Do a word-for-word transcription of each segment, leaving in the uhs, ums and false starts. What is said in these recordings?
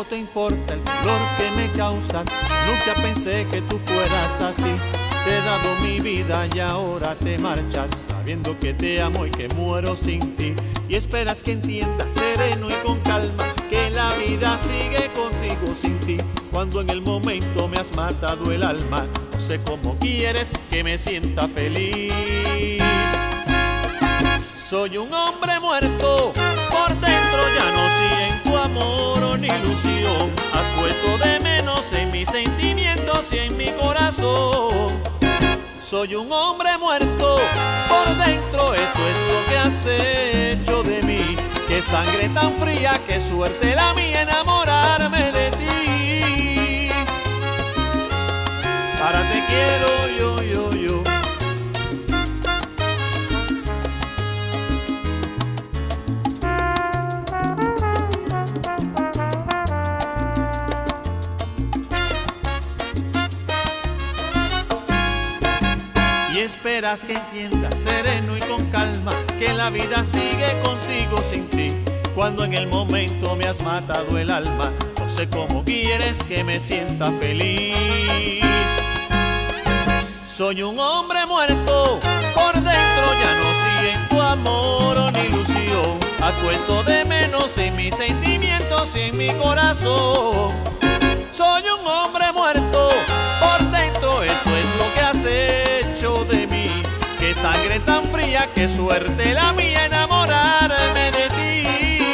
poco te importa el dolor que me causas. Nunca pensé que tú fueras así. Te he dado mi vida y ahora te marchas, sabiendo que te amo y que muero sin ti. Y esperas que entiendas sereno y con calma que la vida sigue contigo sin ti. Cuando en el momento me has matado el alma, no sé cómo quieres que me sienta feliz. Soy un hombre muerto, por dentro ya no siento amor ni ilusión. Has puesto de menos en mis sentimientos y en mi corazón. Soy un hombre muerto, por dentro eso es lo que has hecho de mí. Qué sangre tan fría, qué suerte la mía enamorarme de ti. Para te quiero yo, yo, yo. Y esperas que entiendas sereno y con calma que la vida sigue contigo sin ti. Cuando en el momento me has matado el alma, no sé cómo quieres que me sienta feliz. Soy un hombre muerto, por dentro ya no siento amor ni ilusión. Has puesto de menos en mis sentimientos y en mi corazón. Soy un hombre muerto, por dentro eso es lo que has hecho de mí. Qué sangre tan fría, qué suerte la mía enamorarme de ti.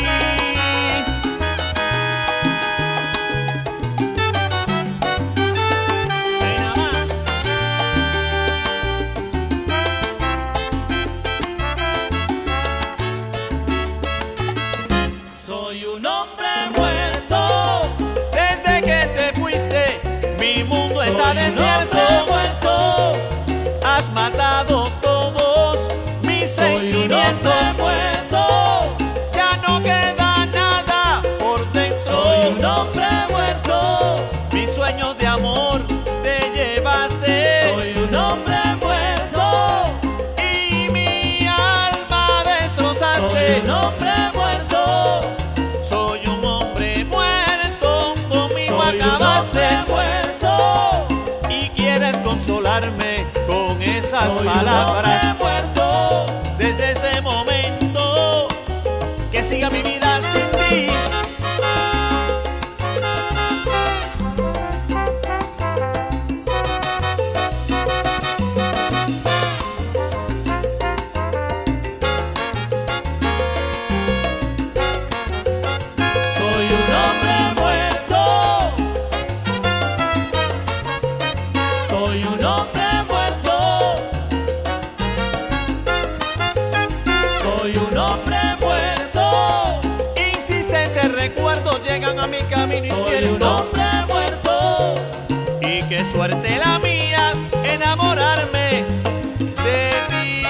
Ven a más. Soy un hombre muerto. Desde que te fuiste, mi mundo está desierto. Has matado todos mis sentimientos. Muerto. Ya no queda nada por dentro. Soy un hombre muerto. Mis sueños de amor te llevaste. Soy un hombre muerto. Y mi alma destrozaste. Soy un hombre muerto. Soy un hombre muerto, conmigo Soy un acabaste. hombre muerto. Y quieres consolarme con esas Soy palabras. un hombre muerto. Desde este momento que siga mi vida sin ti. Soy un hombre muerto. Soy un hombre muerto. Soy un hombre muerto. Insistentes recuerdos llegan a mi camino Soy un incierto. hombre muerto. Y qué suerte la mía enamorarme de ti.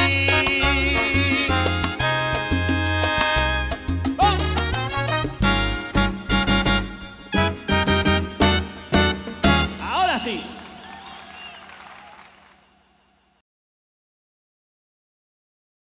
¡Oh! Ahora sí.